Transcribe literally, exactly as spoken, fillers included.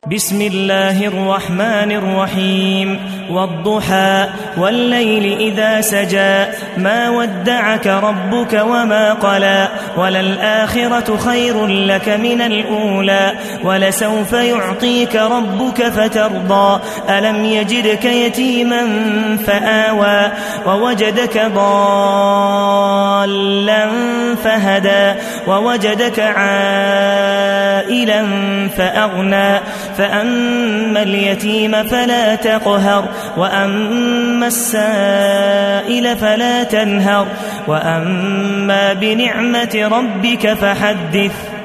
بسم الله الرحمن الرحيم والضحى والليل إذا سجى ما ودعك ربك وما قلى وللآخرة خير لك من الأولى ولسوف يعطيك ربك فترضى ألم يجدك يتيما فآوى ووجدك ضالا فهدى ووجدك عائلا فأغنى فأما اليتيم فلا تقهر وأما السائل فلا تنهر وأما بنعمة ربك فحدث.